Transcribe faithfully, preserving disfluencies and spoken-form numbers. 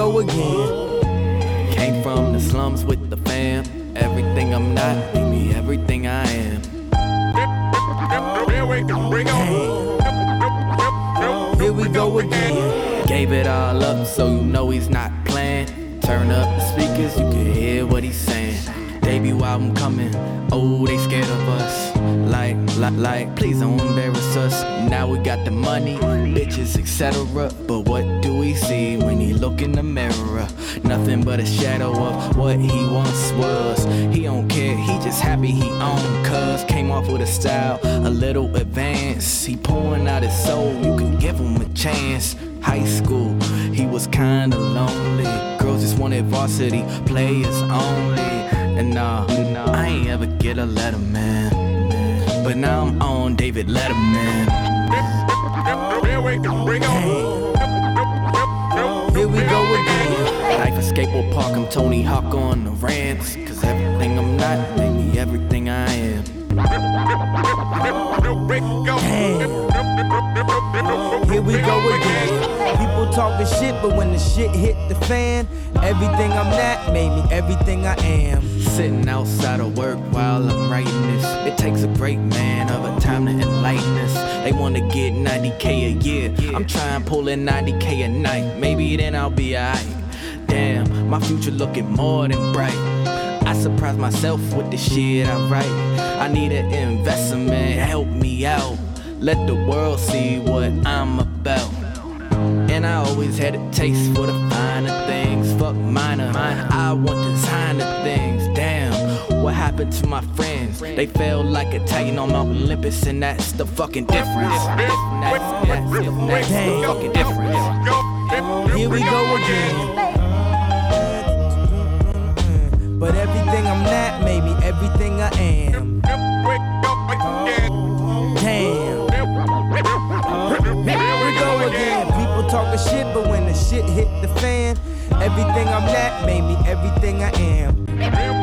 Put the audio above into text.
go again. Came from the slums with the fam. Everything I'm not, made me everything I am. Here we go again. Gave it all up, so you know he's not playing. Turn up the speakers, you can hear what he's saying. Debut album coming, oh, they scared of us. Like, like, like, please don't embarrass us. Now we got the money, bitches, et cetera. But what do we see when he look in the mirror? Nothing but a shadow of what he once was. He don't care, he just happy he own. Cuz came off with a style, a little advanced. He pouring out his soul, you can give him a chance. High school, he was kinda lonely. Girls just wanted varsity, players only. And nah, I ain't ever get a letter, man. But now I'm on David Letterman. Here we go again. Life a skateboard park, I'm Tony Hawk on the ramps. Cause everything I'm not, made me everything I am. Here we go again. People talking shit, but when the shit hit the fan, everything I'm not made me everything I am. Sitting outside of work while I'm writing this. It takes a great man of a time to enlighten us. They wanna get ninety K a year. I'm trying pulling ninety K a night. Maybe then I'll be alright. Damn, my future looking more than bright. I surprise myself with the shit I write. I need an investment, help me out. Let the world see what I'm about. And I always had a taste for the finer things. Fuck minor, I want designer things. Damn, what happened to my friends? They felt like a titan on Mount Olympus, and that's the fucking difference. That's, that's, that's the fucking difference. Here we go again. But everything I'm not made me everything I am. Damn. Here we go again. People talking shit, but when the shit hit the fan, everything I'm not made me everything I am.